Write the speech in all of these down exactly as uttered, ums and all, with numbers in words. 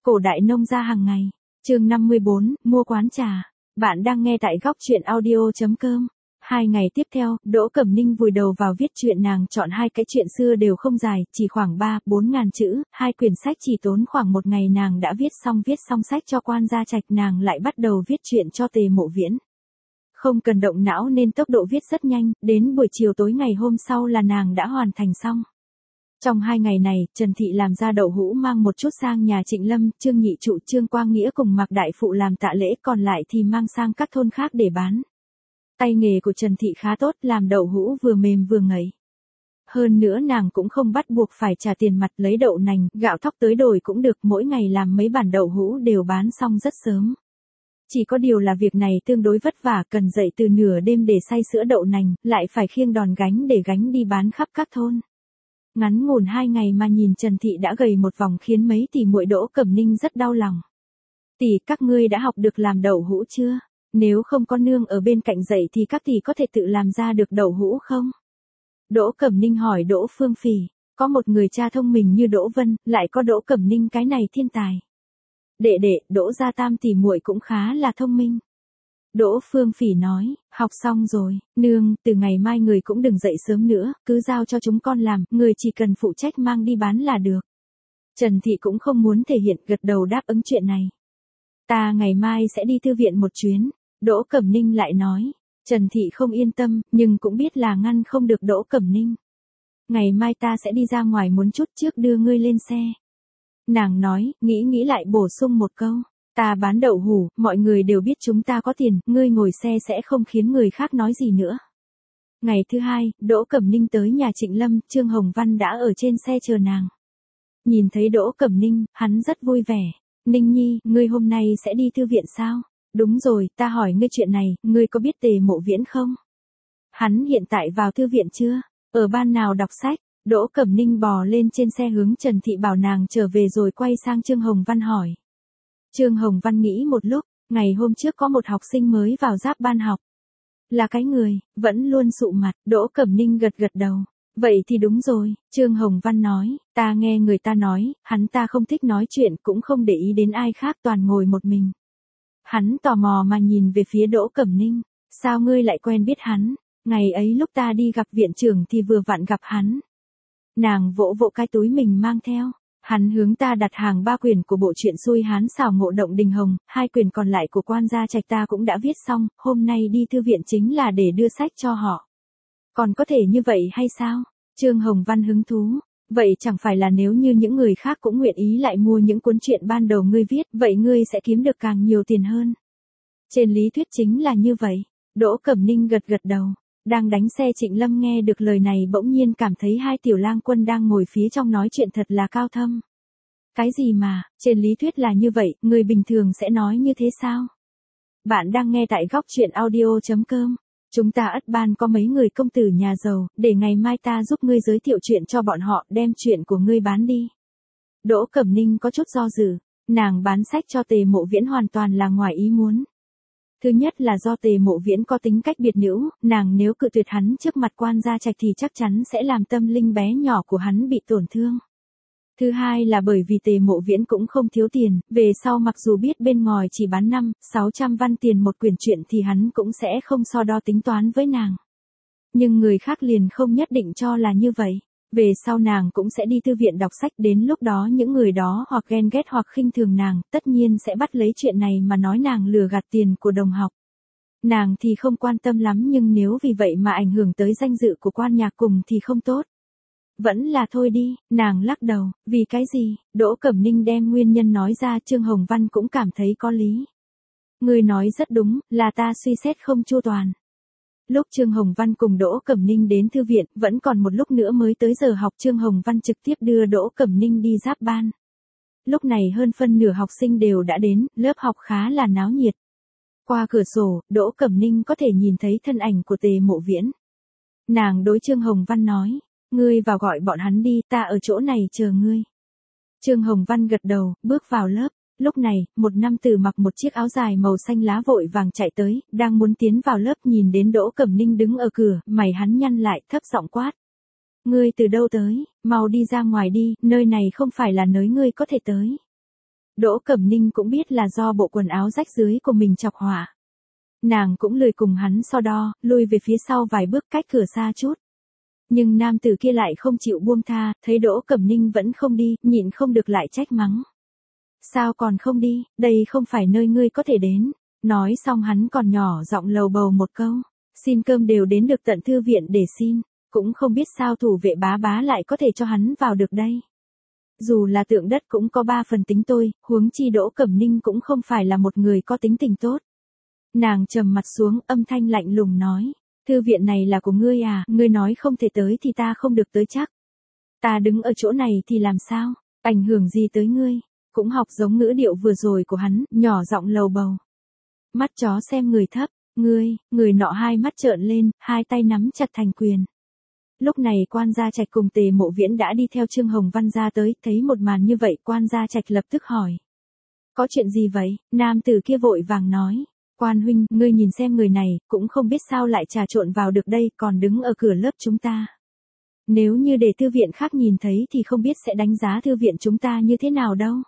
Cổ đại nông gia hàng ngày. Chương năm mươi bốn, mua quán trà. Bạn đang nghe tại góc truyện audio.com. Hai ngày tiếp theo, Đỗ Cẩm Ninh vùi đầu vào viết truyện. Nàng chọn hai cái chuyện xưa đều không dài, chỉ khoảng ba, bốn ngàn chữ, hai quyển sách chỉ tốn khoảng một ngày nàng đã viết xong. Viết xong sách cho Quan Gia Trạch, nàng lại bắt đầu viết truyện cho Tề Mộ Viễn. Không cần động não nên tốc độ viết rất nhanh, đến buổi chiều tối ngày hôm sau là nàng đã hoàn thành xong. Trong hai ngày này, Trần Thị làm ra đậu hũ mang một chút sang nhà Trịnh Lâm, Trương Nhị Trụ, Trương Quang Nghĩa cùng Mạc Đại Phụ làm tạ lễ, còn lại thì mang sang các thôn khác để bán. Tay nghề của Trần Thị khá tốt, làm đậu hũ vừa mềm vừa ngậy. Hơn nữa nàng cũng không bắt buộc phải trả tiền mặt, lấy đậu nành, gạo thóc tới đổi cũng được, mỗi ngày làm mấy bản đậu hũ đều bán xong rất sớm. Chỉ có điều là việc này tương đối vất vả, cần dậy từ nửa đêm để xay sữa đậu nành, lại phải khiêng đòn gánh để gánh đi bán khắp các thôn. Ngắn ngủn hai ngày mà nhìn Trần Thị đã gầy một vòng khiến mấy tỷ muội Đỗ Cẩm Ninh rất đau lòng. Tỷ, các ngươi đã học được làm đậu hũ chưa? Nếu không có nương ở bên cạnh dạy thì các tỷ có thể tự làm ra được đậu hũ không? Đỗ Cẩm Ninh hỏi Đỗ Phương Phỉ, có một người cha thông minh như Đỗ Vân, lại có Đỗ Cẩm Ninh cái này thiên tài. Đệ đệ, Đỗ gia tam tỷ muội cũng khá là thông minh. Đỗ Phương Phỉ nói, học xong rồi, nương, từ ngày mai người cũng đừng dậy sớm nữa, cứ giao cho chúng con làm, người chỉ cần phụ trách mang đi bán là được. Trần Thị cũng không muốn thể hiện, gật đầu đáp ứng chuyện này. Ta ngày mai sẽ đi thư viện một chuyến, Đỗ Cẩm Ninh lại nói. Trần Thị không yên tâm, nhưng cũng biết là ngăn không được Đỗ Cẩm Ninh. Ngày mai ta sẽ đi ra ngoài muốn chút trước đưa ngươi lên xe. Nàng nói, nghĩ nghĩ lại bổ sung một câu. Ta bán đậu hũ, mọi người đều biết chúng ta có tiền, ngươi ngồi xe sẽ không khiến người khác nói gì nữa. Ngày thứ hai, Đỗ Cẩm Ninh tới nhà Trịnh Lâm, Trương Hồng Văn đã ở trên xe chờ nàng. Nhìn thấy Đỗ Cẩm Ninh, hắn rất vui vẻ. Ninh Nhi, ngươi hôm nay sẽ đi thư viện sao? Đúng rồi, ta hỏi ngươi chuyện này, ngươi có biết Tề Mộ Viễn không? Hắn hiện tại vào thư viện chưa? Ở ban nào đọc sách? Đỗ Cẩm Ninh bò lên trên xe hướng Trần Thị bảo nàng trở về rồi quay sang Trương Hồng Văn hỏi. Trương Hồng Văn nghĩ một lúc, ngày hôm trước có một học sinh mới vào giáp ban học. Là cái người, vẫn luôn sụ mặt, Đỗ Cẩm Ninh gật gật đầu. Vậy thì đúng rồi, Trương Hồng Văn nói, ta nghe người ta nói, hắn ta không thích nói chuyện cũng không để ý đến ai khác, toàn ngồi một mình. Hắn tò mò mà nhìn về phía Đỗ Cẩm Ninh, sao ngươi lại quen biết hắn, ngày ấy lúc ta đi gặp viện trưởng thì vừa vặn gặp hắn. Nàng vỗ vỗ cái túi mình mang theo. Hắn hướng ta đặt hàng ba quyển của bộ truyện xui hán xảo Ngộ Động Đình Hồng, hai quyển còn lại của Quan Gia Trạch ta cũng đã viết xong, hôm nay đi thư viện chính là để đưa sách cho họ. Còn có thể như vậy hay sao? Trương Hồng Văn hứng thú. Vậy chẳng phải là nếu như những người khác cũng nguyện ý lại mua những cuốn truyện ban đầu ngươi viết, vậy ngươi sẽ kiếm được càng nhiều tiền hơn. Trên lý thuyết chính là như vậy. Đỗ Cẩm Ninh gật gật đầu. Đang đánh xe Trịnh Lâm nghe được lời này bỗng nhiên cảm thấy hai tiểu lang quân đang ngồi phía trong nói chuyện thật là cao thâm. Cái gì mà, trên lý thuyết là như vậy, người bình thường sẽ nói như thế sao? Bạn đang nghe tại góc truyện audio.com. Chúng ta ất ban có mấy người công tử nhà giàu, để ngày mai ta giúp ngươi giới thiệu chuyện cho bọn họ, đem chuyện của ngươi bán đi. Đỗ Cẩm Ninh có chút do dự, nàng bán sách cho Tề Mộ Viễn hoàn toàn là ngoài ý muốn. Thứ nhất là do Tề Mộ Viễn có tính cách biệt nữ, nàng nếu cự tuyệt hắn trước mặt Quan Gia Trạch thì chắc chắn sẽ làm tâm linh bé nhỏ của hắn bị tổn thương. Thứ hai là bởi vì Tề Mộ Viễn cũng không thiếu tiền, về sau mặc dù biết bên ngoài chỉ bán năm, sáu trăm văn tiền một quyển truyện thì hắn cũng sẽ không so đo tính toán với nàng. Nhưng người khác liền không nhất định cho là như vậy. Về sau nàng cũng sẽ đi thư viện đọc sách, đến lúc đó những người đó hoặc ghen ghét hoặc khinh thường nàng, tất nhiên sẽ bắt lấy chuyện này mà nói nàng lừa gạt tiền của đồng học. Nàng thì không quan tâm lắm, nhưng nếu vì vậy mà ảnh hưởng tới danh dự của Quan Nhạc Cùng thì không tốt. Vẫn là thôi đi, nàng lắc đầu, vì cái gì? Đỗ Cẩm Ninh đem nguyên nhân nói ra, Trương Hồng Văn cũng cảm thấy có lý. Ngươi nói rất đúng, là ta suy xét không chu toàn. Lúc Trương Hồng Văn cùng Đỗ Cẩm Ninh đến thư viện, vẫn còn một lúc nữa mới tới giờ học, Trương Hồng Văn trực tiếp đưa Đỗ Cẩm Ninh đi giáp ban. Lúc này hơn phân nửa học sinh đều đã đến, lớp học khá là náo nhiệt. Qua cửa sổ, Đỗ Cẩm Ninh có thể nhìn thấy thân ảnh của Tề Mộ Viễn. Nàng đối Trương Hồng Văn nói, ngươi vào gọi bọn hắn đi, ta ở chỗ này chờ ngươi. Trương Hồng Văn gật đầu, bước vào lớp. Lúc này, một nam tử mặc một chiếc áo dài màu xanh lá vội vàng chạy tới, đang muốn tiến vào lớp, nhìn đến Đỗ Cẩm Ninh đứng ở cửa, mày hắn nhăn lại, thấp giọng quát. Ngươi từ đâu tới, mau đi ra ngoài đi, nơi này không phải là nơi ngươi có thể tới. Đỗ Cẩm Ninh cũng biết là do bộ quần áo rách rưới của mình chọc họa. Nàng cũng lười cùng hắn so đo, lui về phía sau vài bước cách cửa xa chút. Nhưng nam tử kia lại không chịu buông tha, thấy Đỗ Cẩm Ninh vẫn không đi, nhịn không được lại trách mắng. Sao còn không đi, đây không phải nơi ngươi có thể đến. Nói xong hắn còn nhỏ giọng lầu bầu một câu. Xin cơm đều đến được tận thư viện để xin, cũng không biết sao thủ vệ bá bá lại có thể cho hắn vào được đây. Dù là tượng đất cũng có ba phần tính tôi, huống chi Đỗ Cẩm Ninh cũng không phải là một người có tính tình tốt. Nàng trầm mặt xuống, âm thanh lạnh lùng nói. Thư viện này là của ngươi à, ngươi nói không thể tới thì ta không được tới chắc. Ta đứng ở chỗ này thì làm sao, ảnh hưởng gì tới ngươi, cũng học giống ngữ điệu vừa rồi của hắn, nhỏ giọng lầu bầu. Mắt chó xem người thấp, ngươi, người nọ hai mắt trợn lên, hai tay nắm chặt thành quyền. Lúc này Quan Gia Trạch cùng Tề Mộ Viễn đã đi theo Trương Hồng Văn ra tới, thấy một màn như vậy Quan Gia Trạch lập tức hỏi. Có chuyện gì vậy, nam tử kia vội vàng nói. Quan huynh, ngươi nhìn xem người này, cũng không biết sao lại trà trộn vào được đây, còn đứng ở cửa lớp chúng ta. Nếu như để thư viện khác nhìn thấy thì không biết sẽ đánh giá thư viện chúng ta như thế nào đâu.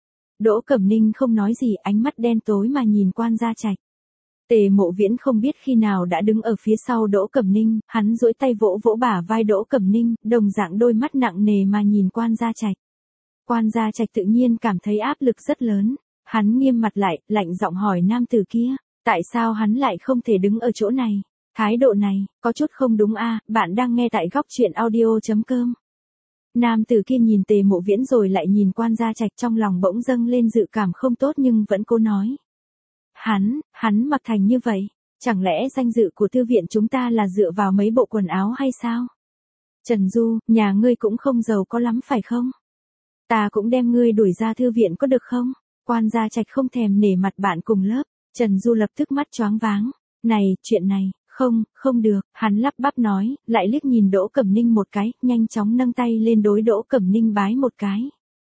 Đỗ Cẩm Ninh không nói gì, ánh mắt đen tối mà nhìn Quan Gia Trạch. Tề Mộ Viễn không biết khi nào đã đứng ở phía sau Đỗ Cẩm Ninh, hắn duỗi tay vỗ vỗ bả vai Đỗ Cẩm Ninh, đồng dạng đôi mắt nặng nề mà nhìn Quan Gia Trạch. Quan Gia Trạch tự nhiên cảm thấy áp lực rất lớn, hắn nghiêm mặt lại, lạnh giọng hỏi nam tử kia, tại sao hắn lại không thể đứng ở chỗ này? Thái độ này, có chút không đúng a, à, bạn đang nghe tại góc truyện audio chấm com. Nam tử kia nhìn Tề Mộ Viễn rồi lại nhìn Quan Gia Trạch, trong lòng bỗng dâng lên dự cảm không tốt nhưng vẫn cố nói. Hắn, hắn mặc thành như vậy, chẳng lẽ danh dự của thư viện chúng ta là dựa vào mấy bộ quần áo hay sao? Trần Du, nhà ngươi cũng không giàu có lắm phải không? Ta cũng đem ngươi đuổi ra thư viện có được không? Quan Gia Trạch không thèm nể mặt bạn cùng lớp, Trần Du lập tức mắt choáng váng. Này, chuyện này, không, không được, hắn lắp bắp nói, lại liếc nhìn Đỗ Cẩm Ninh một cái, nhanh chóng nâng tay lên đối Đỗ Cẩm Ninh bái một cái.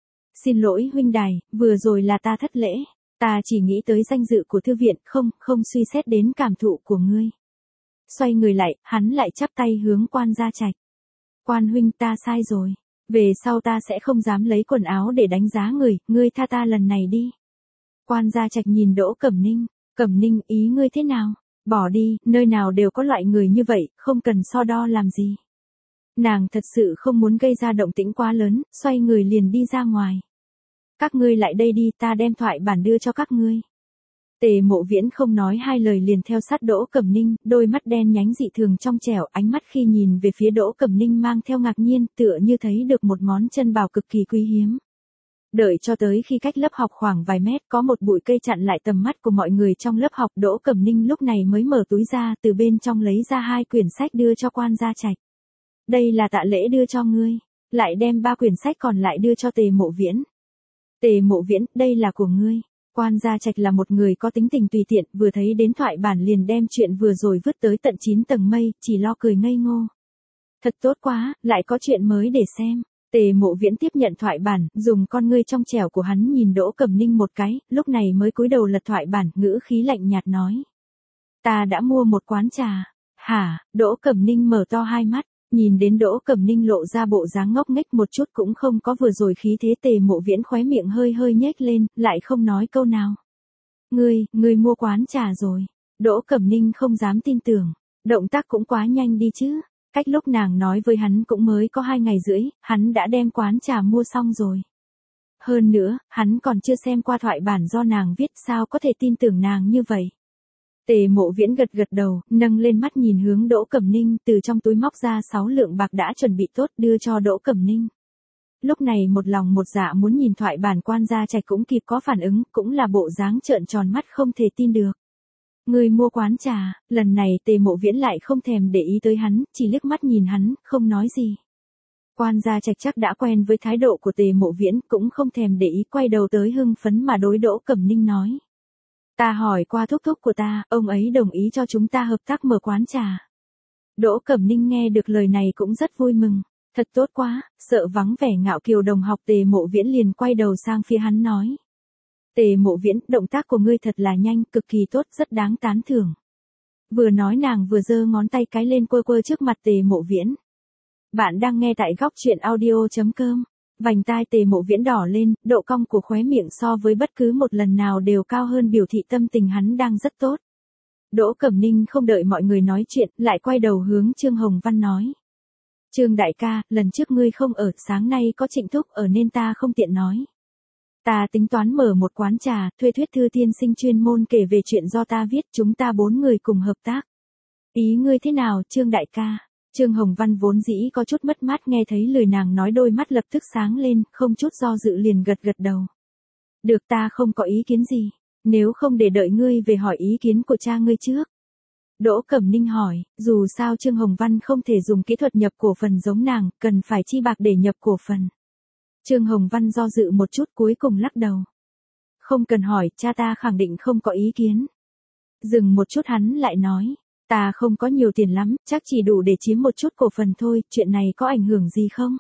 Xin lỗi huynh đài, vừa rồi là ta thất lễ. Ta chỉ nghĩ tới danh dự của thư viện, không, không suy xét đến cảm thụ của ngươi. Xoay người lại, hắn lại chắp tay hướng Quan Gia Trạch. Quan huynh, ta sai rồi. Về sau ta sẽ không dám lấy quần áo để đánh giá người, ngươi tha ta lần này đi. Quan Gia Trạch nhìn Đỗ Cẩm Ninh, Cẩm Ninh, ý ngươi thế nào? Bỏ đi, nơi nào đều có loại người như vậy, không cần so đo làm gì. Nàng thật sự không muốn gây ra động tĩnh quá lớn, xoay người liền đi ra ngoài. Các ngươi lại đây đi, ta đem thoại bản đưa cho các ngươi. Tề Mộ Viễn không nói hai lời liền theo sát Đỗ Cẩm Ninh, đôi mắt đen nhánh dị thường trong trẻo, ánh mắt khi nhìn về phía Đỗ Cẩm Ninh mang theo ngạc nhiên, tựa như thấy được một món chân bảo cực kỳ quý hiếm. Đợi cho tới khi cách lớp học khoảng vài mét có một bụi cây chặn lại tầm mắt của mọi người trong lớp học, Đỗ Cẩm Ninh lúc này mới mở túi ra, từ bên trong lấy ra hai quyển sách đưa cho Quan Gia Trạch. Đây là tạ lễ đưa cho ngươi, lại đem ba quyển sách còn lại đưa cho Tề Mộ Viễn. Tề Mộ Viễn, đây là của ngươi. Quan Gia Trạch là một người có tính tình tùy tiện, vừa thấy đến thoại bản liền đem chuyện vừa rồi vứt tới tận chín tầng mây, chỉ lo cười ngây ngô. Thật tốt quá, lại có chuyện mới để xem. Tề Mộ Viễn tiếp nhận thoại bản, dùng con ngươi trong trẻo của hắn nhìn Đỗ Cẩm Ninh một cái, lúc này mới cúi đầu lật thoại bản, ngữ khí lạnh nhạt nói. Ta đã mua một quán trà. Hả? Đỗ Cẩm Ninh mở to hai mắt, nhìn đến Đỗ Cẩm Ninh lộ ra bộ dáng ngốc nghếch một chút cũng không có vừa rồi khí thế. Tề Mộ Viễn khóe miệng hơi hơi nhếch lên, lại không nói câu nào. Ngươi, ngươi mua quán trà rồi. Đỗ Cẩm Ninh không dám tin tưởng, động tác cũng quá nhanh đi chứ. Cách lúc nàng nói với hắn cũng mới có hai ngày rưỡi, hắn đã đem quán trà mua xong rồi. Hơn nữa, hắn còn chưa xem qua thoại bản do nàng viết, sao có thể tin tưởng nàng như vậy. Tề Mộ Viễn gật gật đầu, nâng lên mắt nhìn hướng Đỗ Cẩm Ninh, từ trong túi móc ra sáu lượng bạc đã chuẩn bị tốt đưa cho Đỗ Cẩm Ninh. Lúc này một lòng một dạ muốn nhìn thoại bản. Quan Gia Trạch cũng kịp có phản ứng, cũng là bộ dáng trợn tròn mắt không thể tin được. Người mua quán trà, lần này Tề Mộ Viễn lại không thèm để ý tới hắn, chỉ liếc mắt nhìn hắn, không nói gì. Quan Gia Trạch chắc đã quen với thái độ của Tề Mộ Viễn, cũng không thèm để ý, quay đầu tới hưng phấn mà đối Đỗ Cẩm Ninh nói. Ta hỏi qua thúc thúc của ta, ông ấy đồng ý cho chúng ta hợp tác mở quán trà. Đỗ Cẩm Ninh nghe được lời này cũng rất vui mừng. Thật tốt quá, sợ vắng vẻ ngạo kiều đồng học. Tề Mộ Viễn liền quay đầu sang phía hắn nói. Tề Mộ Viễn, động tác của ngươi thật là nhanh, cực kỳ tốt, rất đáng tán thưởng. Vừa nói nàng vừa giơ ngón tay cái lên quơ quơ trước mặt Tề Mộ Viễn. Bạn đang nghe tại góc truyện audio chấm com. Vành tai Tề Mộ Viễn đỏ lên, độ cong của khóe miệng so với bất cứ một lần nào đều cao hơn biểu thị tâm tình hắn đang rất tốt. Đỗ Cẩm Ninh không đợi mọi người nói chuyện, lại quay đầu hướng Trương Hồng Văn nói. Trương đại ca, lần trước ngươi không ở, sáng nay có Trịnh thúc ở nên ta không tiện nói. Ta tính toán mở một quán trà, thuê Thuyết Thư tiên sinh chuyên môn kể về chuyện do ta viết, chúng ta bốn người cùng hợp tác. Ý ngươi thế nào, Trương đại ca? Trương Hồng Văn vốn dĩ có chút mất mát, nghe thấy lời nàng nói đôi mắt lập tức sáng lên, không chút do dự liền gật gật đầu. Được, ta không có ý kiến gì, nếu không để đợi ngươi về hỏi ý kiến của cha ngươi trước. Đỗ Cẩm Ninh hỏi, dù sao Trương Hồng Văn không thể dùng kỹ thuật nhập cổ phần giống nàng, cần phải chi bạc để nhập cổ phần. Trương Hồng Văn do dự một chút cuối cùng lắc đầu. Không cần hỏi, cha ta khẳng định không có ý kiến. Dừng một chút hắn lại nói, ta không có nhiều tiền lắm, chắc chỉ đủ để chiếm một chút cổ phần thôi, chuyện này có ảnh hưởng gì không?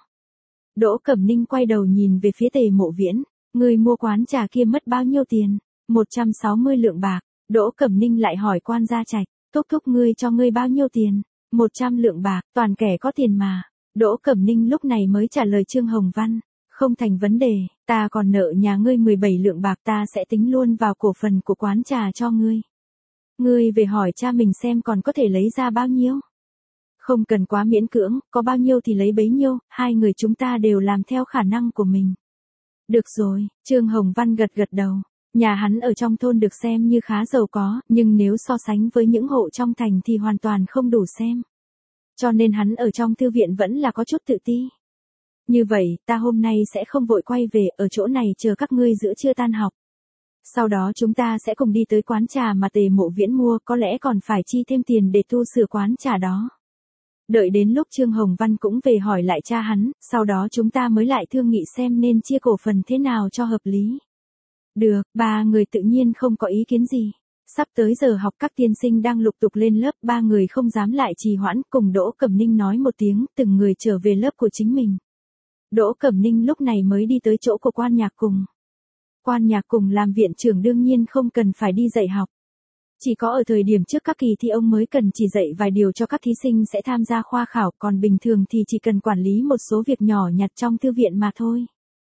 Đỗ Cẩm Ninh quay đầu nhìn về phía Tề Mộ Viễn, người mua quán trà kia mất bao nhiêu tiền? một trăm sáu mươi lượng bạc. Đỗ Cẩm Ninh lại hỏi Quan Gia Trạch, thúc thúc ngươi cho ngươi bao nhiêu tiền? một trăm lượng bạc, toàn kẻ có tiền mà. Đỗ Cẩm Ninh lúc này mới trả lời Trương Hồng Văn, không thành vấn đề, ta còn nợ nhà ngươi mười bảy lượng bạc, ta sẽ tính luôn vào cổ phần của quán trà cho ngươi. Ngươi về hỏi cha mình xem còn có thể lấy ra bao nhiêu. Không cần quá miễn cưỡng, có bao nhiêu thì lấy bấy nhiêu, hai người chúng ta đều làm theo khả năng của mình. Được rồi, Trương Hồng Văn gật gật đầu. Nhà hắn ở trong thôn được xem như khá giàu có, nhưng nếu so sánh với những hộ trong thành thì hoàn toàn không đủ xem. Cho nên hắn ở trong thư viện vẫn là có chút tự ti. Như vậy, ta hôm nay sẽ không vội quay về, ở chỗ này chờ các ngươi giữa trưa tan học. Sau đó chúng ta sẽ cùng đi tới quán trà mà Tề Mộ Viễn mua, có lẽ còn phải chi thêm tiền để tu sửa quán trà đó. Đợi đến lúc Trương Hồng Văn cũng về hỏi lại cha hắn, sau đó chúng ta mới lại thương nghị xem nên chia cổ phần thế nào cho hợp lý. Được, ba người tự nhiên không có ý kiến gì. Sắp tới giờ học các tiên sinh đang lục tục lên lớp, ba người không dám lại trì hoãn, cùng Đỗ Cẩm Ninh nói một tiếng, từng người trở về lớp của chính mình. Đỗ Cẩm Ninh lúc này mới đi tới chỗ của Quan Nhạc Cùng. Quan Nhạc Cùng làm viện trưởng đương nhiên không cần phải đi dạy học. Chỉ có ở thời điểm trước các kỳ thi ông mới cần chỉ dạy vài điều cho các thí sinh sẽ tham gia khoa khảo, còn bình thường thì chỉ cần quản lý một số việc nhỏ nhặt trong thư viện mà thôi.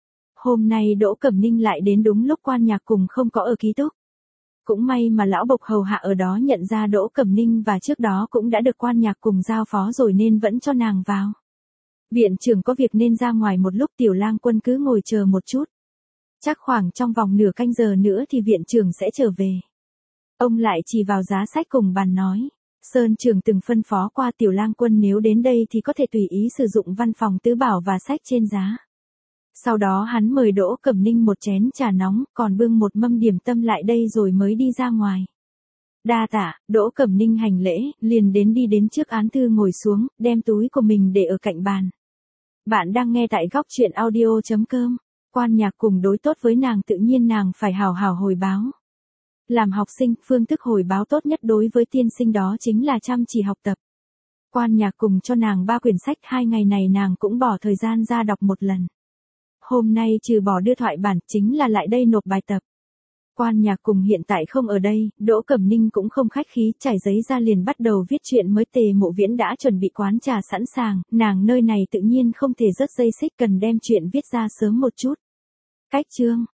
Hôm nay Đỗ Cẩm Ninh lại đến đúng lúc Quan Nhạc Cùng không có ở ký túc. Cũng may mà lão bộc hầu hạ ở đó nhận ra Đỗ Cẩm Ninh và trước đó cũng đã được Quan Nhạc Cùng giao phó rồi nên vẫn cho nàng vào. Viện trưởng có việc nên ra ngoài một lúc, Tiểu Lang Quân cứ ngồi chờ một chút. Chắc khoảng trong vòng nửa canh giờ nữa thì viện trưởng sẽ trở về. Ông lại chỉ vào giá sách cùng bàn nói. Sơn trưởng từng phân phó qua Tiểu Lang Quân nếu đến đây thì có thể tùy ý sử dụng văn phòng tứ bảo và sách trên giá. Sau đó hắn mời Đỗ Cẩm Ninh một chén trà nóng, còn bưng một mâm điểm tâm lại đây rồi mới đi ra ngoài. Đa tạ, Đỗ Cẩm Ninh hành lễ, liền đến đi đến trước án thư ngồi xuống, đem túi của mình để ở cạnh bàn. Bạn đang nghe tại góc truyện audio chấm com. Quan Nhạc Cùng đối tốt với nàng tự nhiên nàng phải hào hào hồi báo. Làm học sinh, phương thức hồi báo tốt nhất đối với tiên sinh đó chính là chăm chỉ học tập. Quan Nhạc Cùng cho nàng ba quyển sách, hai ngày này nàng cũng bỏ thời gian ra đọc một lần. Hôm nay trừ bỏ đưa thoại bản chính là lại đây nộp bài tập. Quan Nhạc Cùng hiện tại không ở đây, Đỗ Cẩm Ninh cũng không khách khí, trải giấy ra liền bắt đầu viết chuyện mới. Tề Mộ Viễn đã chuẩn bị quán trà sẵn sàng, nàng nơi này tự nhiên không thể rớt dây xích, cần đem chuyện viết ra sớm một chút. Cách chương